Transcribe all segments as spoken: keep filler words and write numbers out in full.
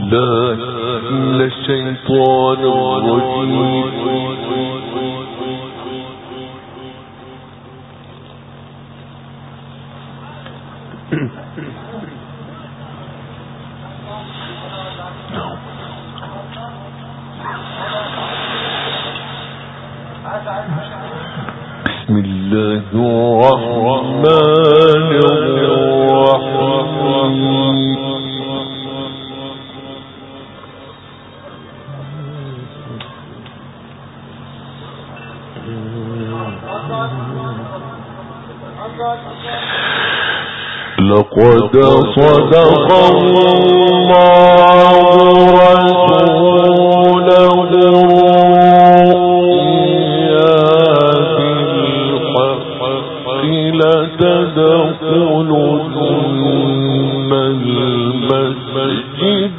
بالله من الشيطان الرجيم. بسم الله الرحمن الرحيم. لقد صدق الله رسوله لتدخلن المسجد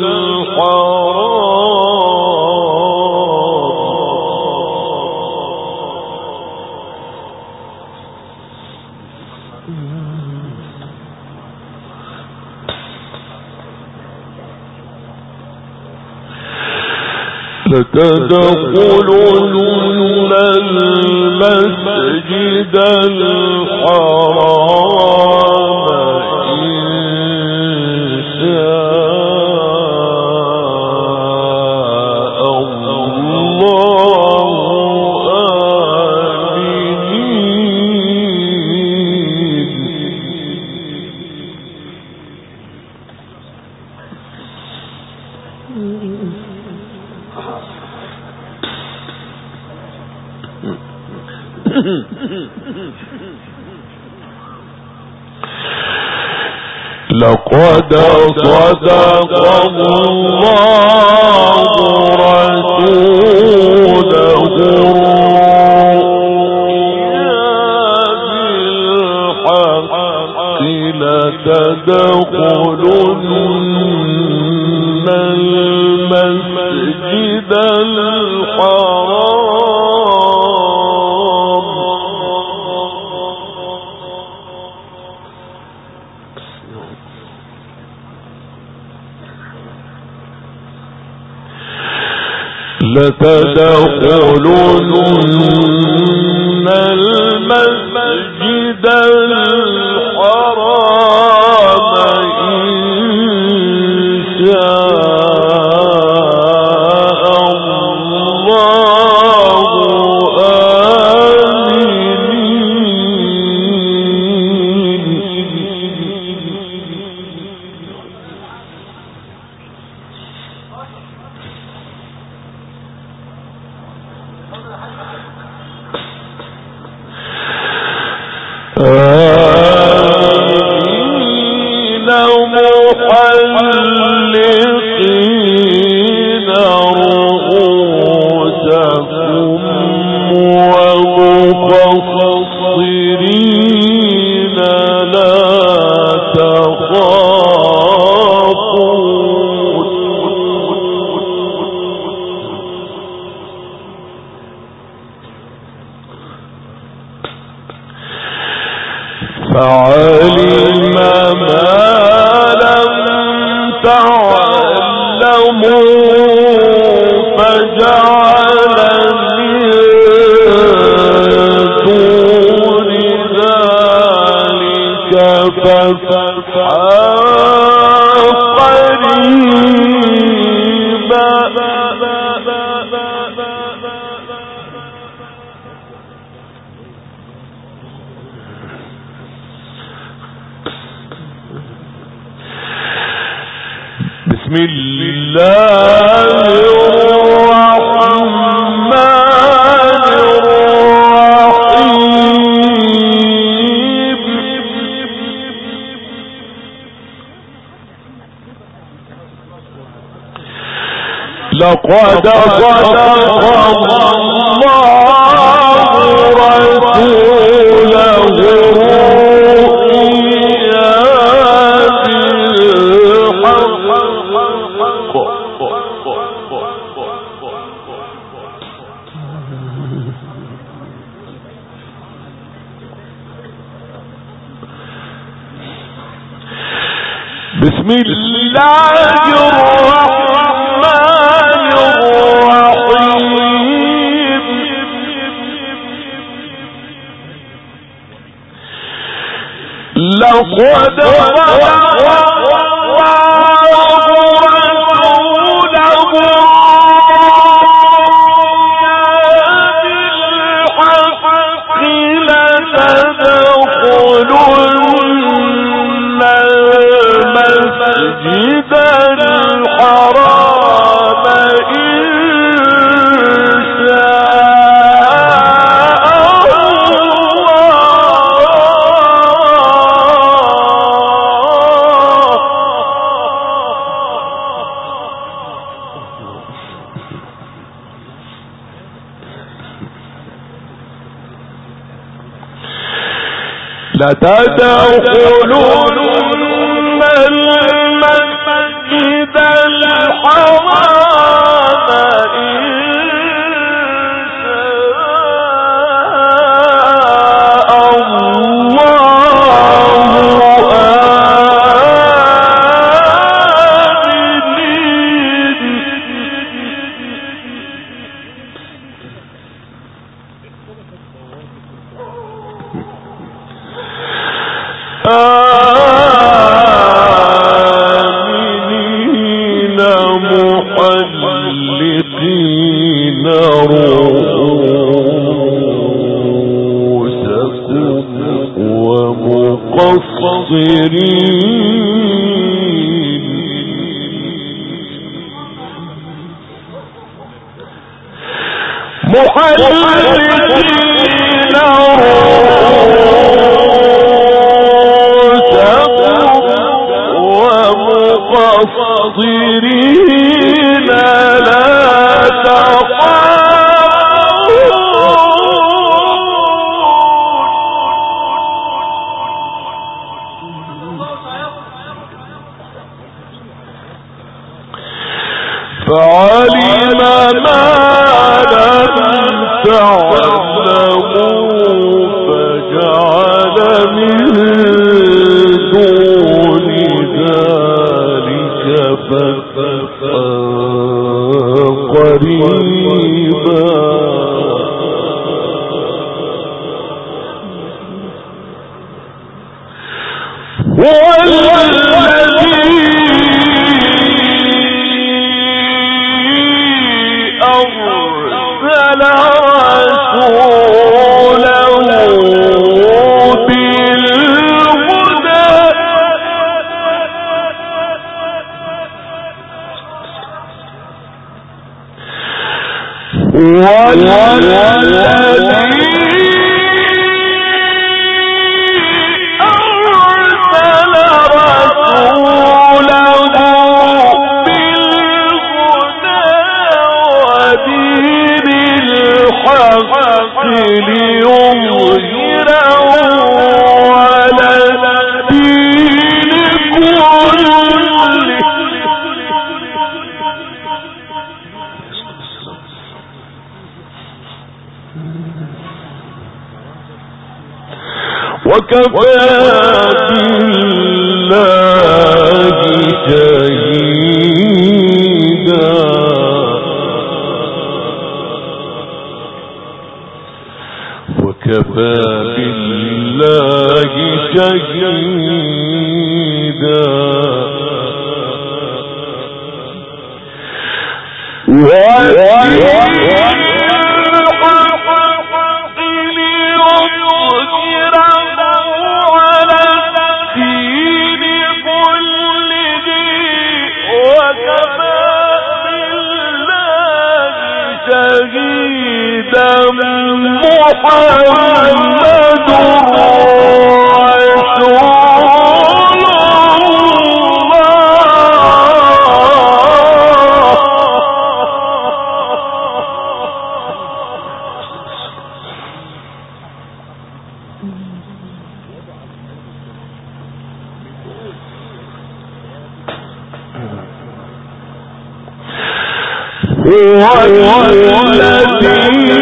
الحرام لتدخلن المسجد الحرام إن شاء الله آمنين. لقد صدق الله رسوله بالحق لتدخلن المسجد الحرام لتدخلن المسجد الحرام إن شاء الله آمنين. آمين محلقين رؤوسكم ومقصرين لا تخافون. فعلم ما لم تعلموا فجعل من دون ذلك فتحا قريبا. بسم الله الرحمن الرحيم. لقد صدق الله رسوله بسم الله الرحمن الرحيم لقد لتدخلن المسجد الحرام إن شاء الله آمنين آمنين محلقين رؤوسكم ومقصرين محلقين مقصرين لا تخافون فعلم ما لم تعلموا فجعل من دون ذلك فتحا قريبا هو الذي أرسل رسوله بالهدى والذي أرسل رسوله بالهدى ودين الحق ليظهره على الدين كله وكفى بالله شهيدا وكفى بالله شهيدا محمد رسول الله هو الذي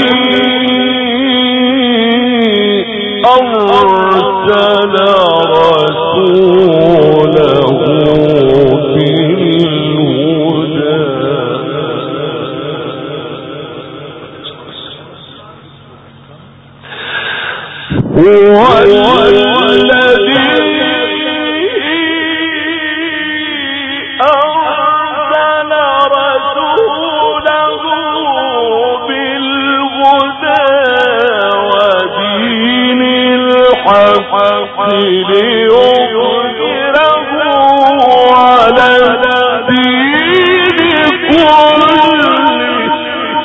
أرسل رسوله ليظهره على الدين كله.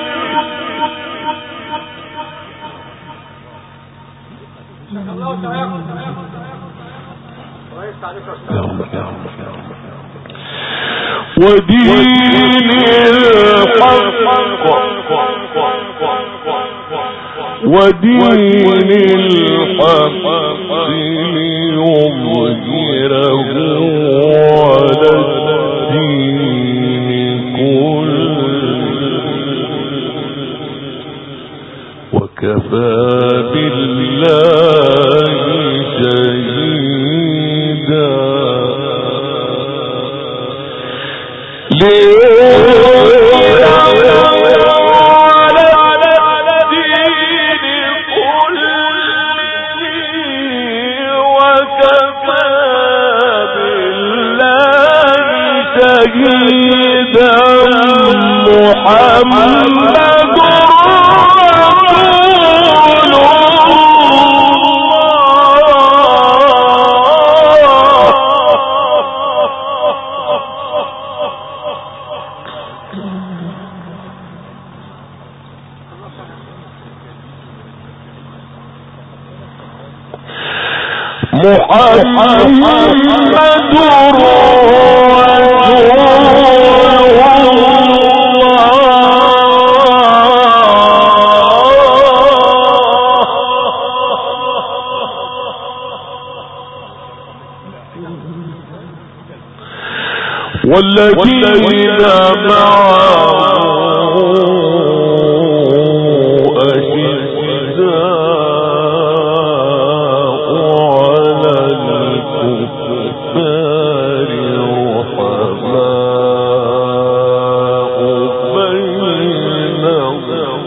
ودين الحق ودين الحق ليظهره على الدين كله وكفى بالله شهيدا. محمد رسول محمد والذين معه أشداء على الكفار رحماء بينهم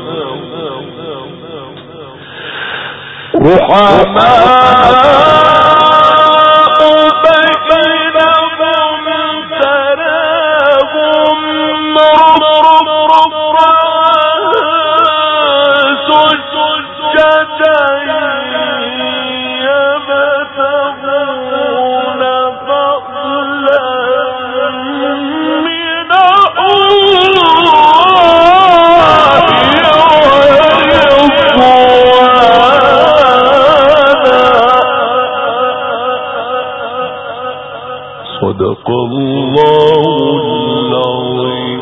رحماء صدق الله العظيم.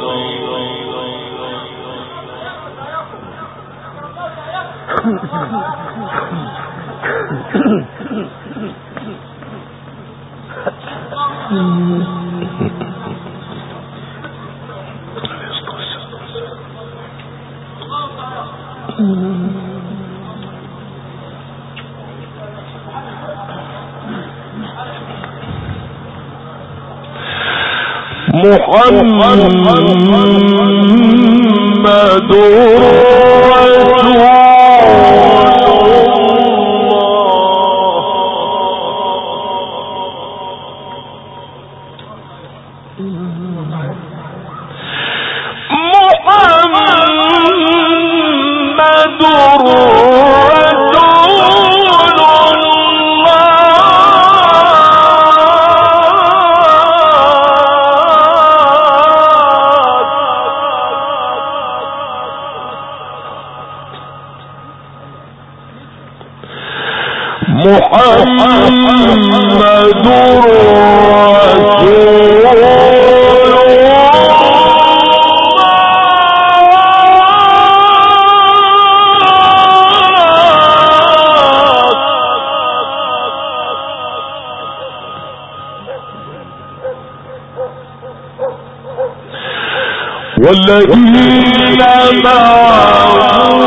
محمد رسول محمد والذين معه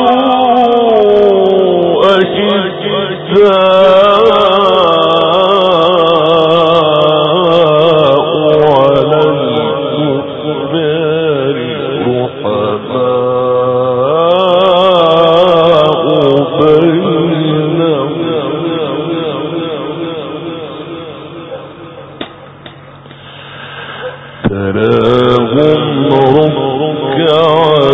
أشداء على الكفار رحماء بينهم تراهم ركعا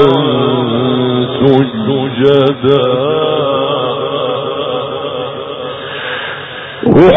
سجدا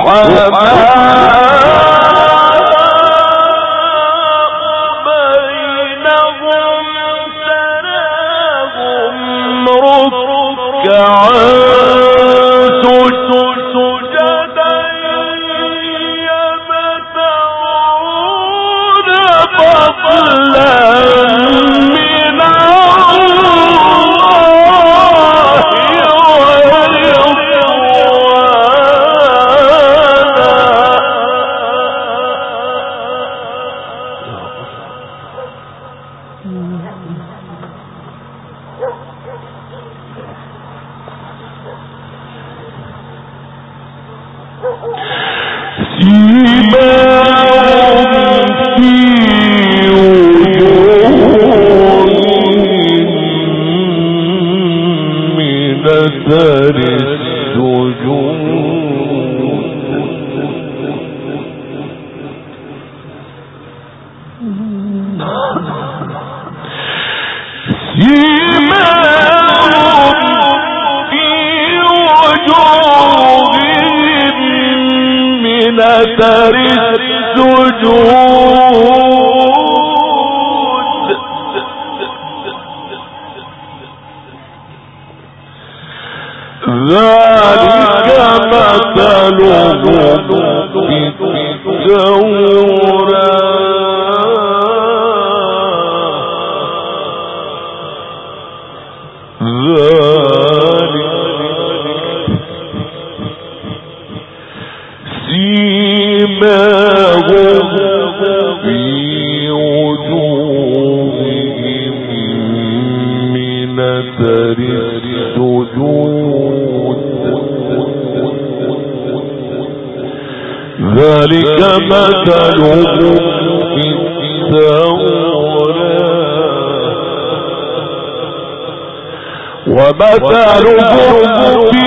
ومثلهم في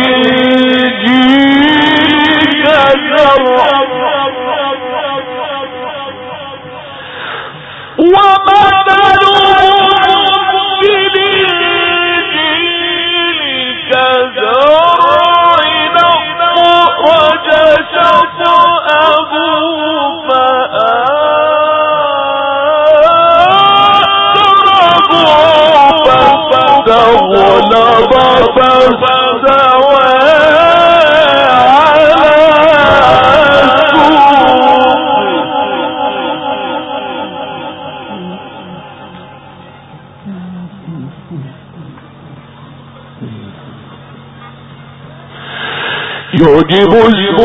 الإنجيل كزرع ومثلهم في الإنجيل كزرع أخرج شطأه فأغلظ فاستوى على السوق يعجب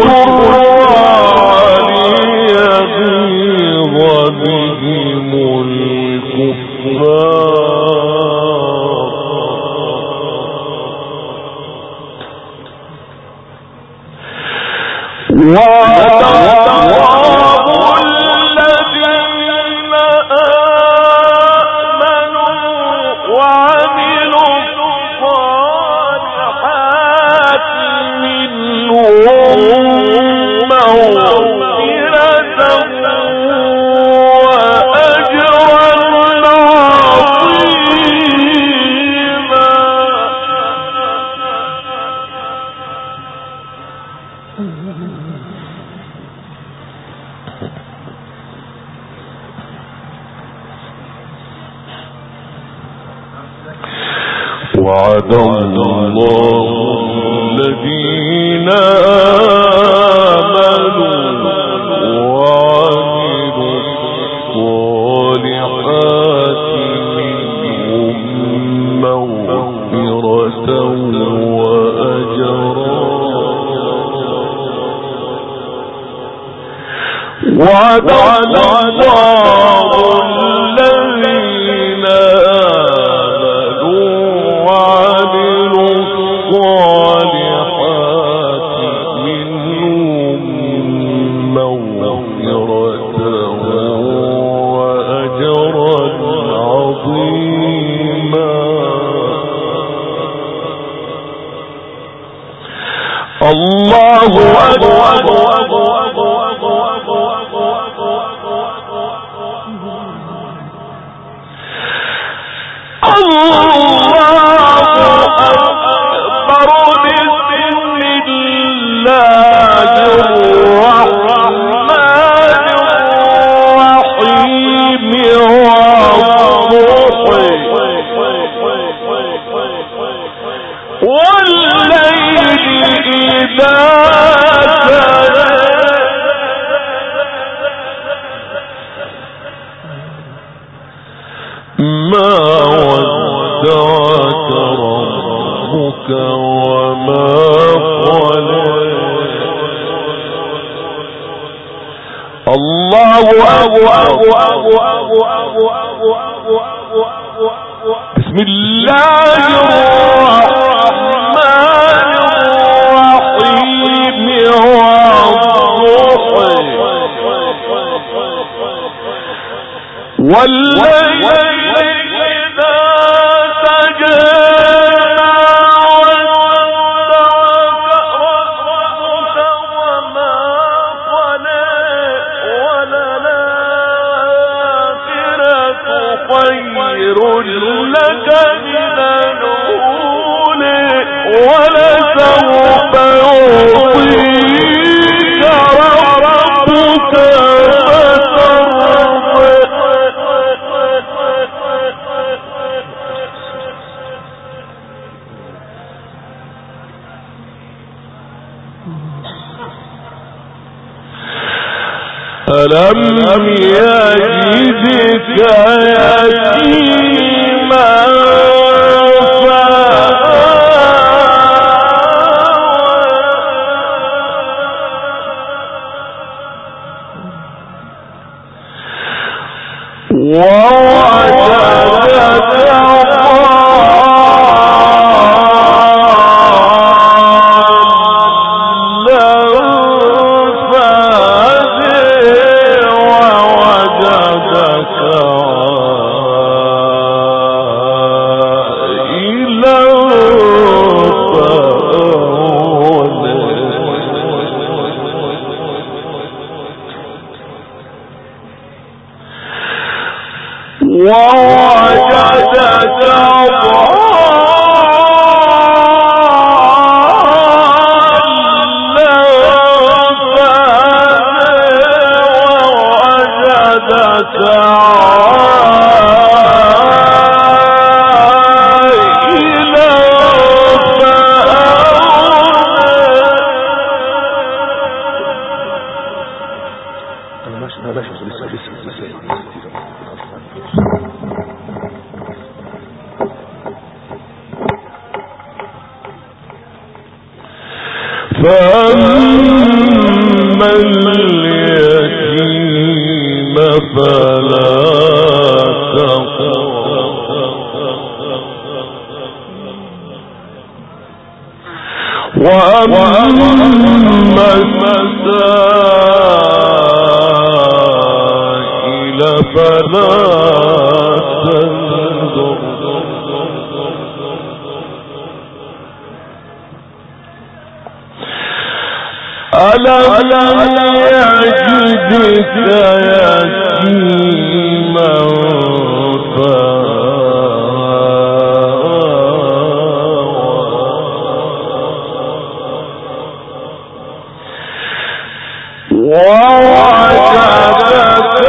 الزراع ليغيظ بهم الكفار وعد الله الذين آمنوا وعملوا الصالحات منهم مغفرة وأجرا عظيما. وعد الله الذين آمنوا وعملوا الصالحات منهم مغفرة وأجرا وعد الله الذين آمنوا وعملوا الصالحات منهم مغفرة وأجرا عظيما. الله أكبر. الله بسم الله الرحمن الرحيم والليل إذا سجى خير لك من الأولى ولسوف يعطيك ربك فترضى ألم يجدك يتيما ووجدك ووجدك ضالا ووجدك عائلا فأغنى. ماشي ماشي لسه لسه لسه فأما اليتيم فلا تقهر وأما السائل فلا تنظر ألم يجدك يتيما ووجدك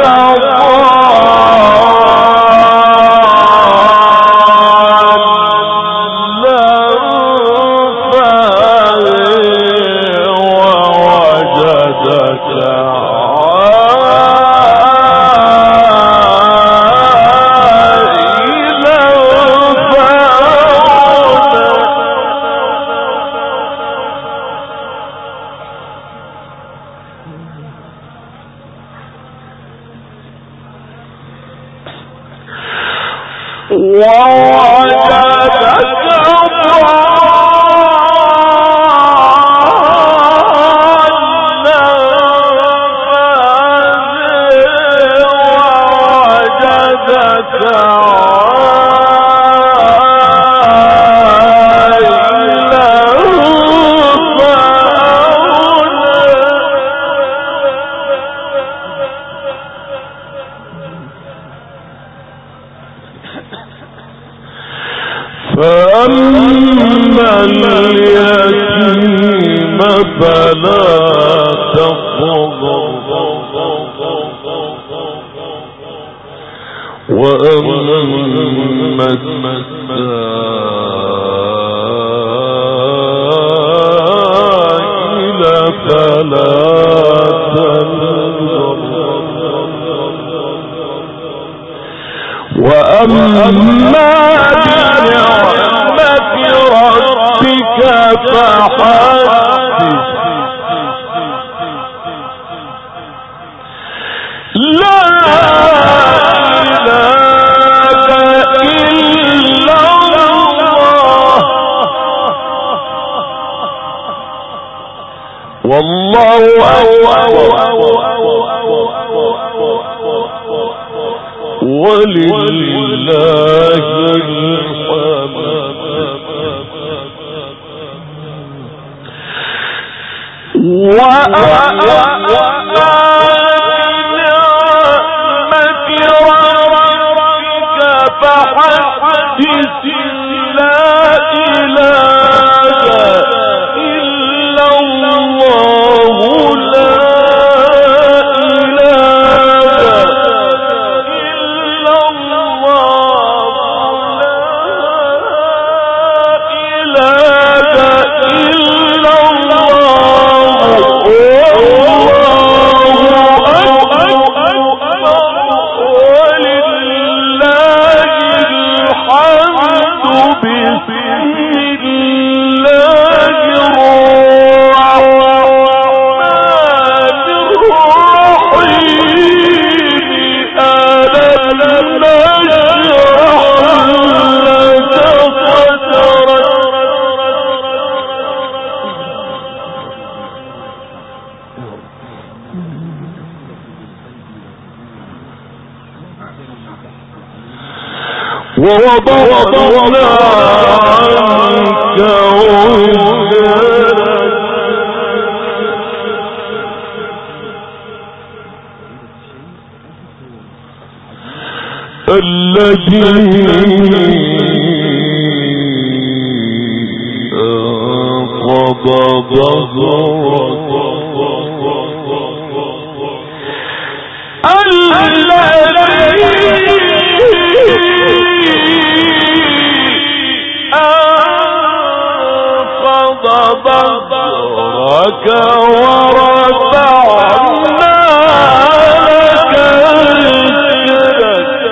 فأما اليتيم فلا تقهر وأما السائل فلا تنظر وأما بنعمة ربك فحدث والله ولله ووضعنا عنك وزرك الذي أنقض ظهرك ظهرك ورفعنا لك ذكرك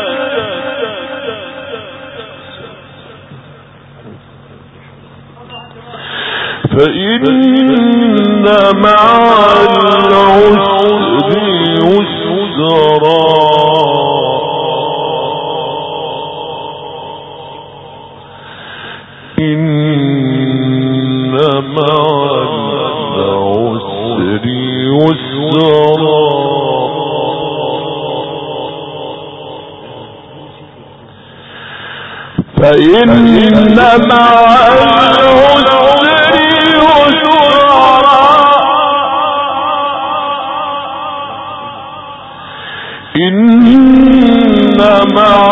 فإن مع العسر يسرا فإن مع العسر يسرا إن مع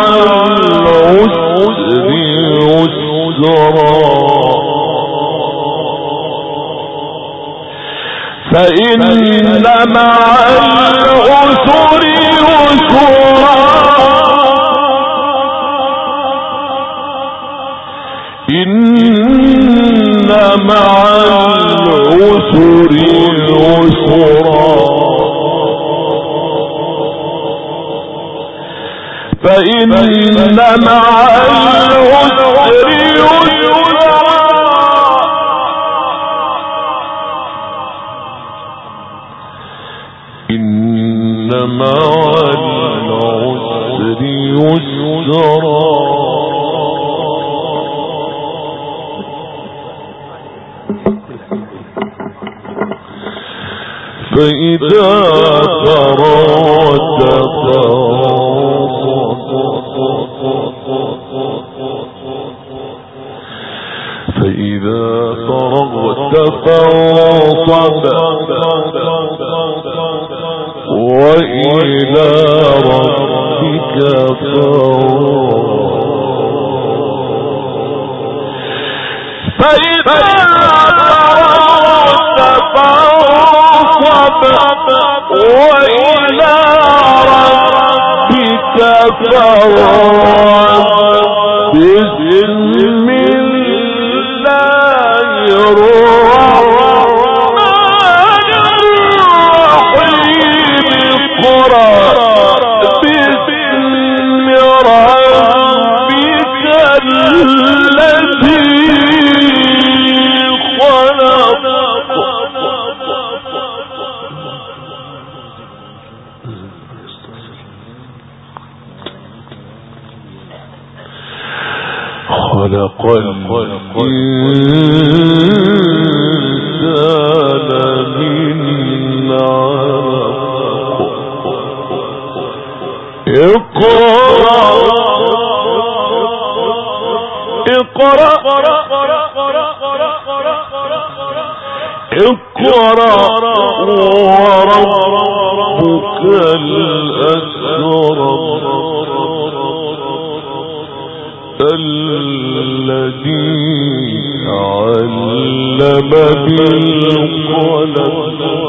العسر يسرا فإن مع العسر يسرا إن مع العسر يسرا فإن مع العسر يسرا إن مع العسر يسرا فإذا فرغت فإذا فرغت فانصب وإلى ربك فارغب فإذا فرغت فانصب وإلى ربك فارغب بسم الله الرحمن الرحيم اقرأ باسم ربك الذي خلق خلق الإنسان من علق اقرأ اقرأ اقرأ وربك الأكرم الذي علم بالقلم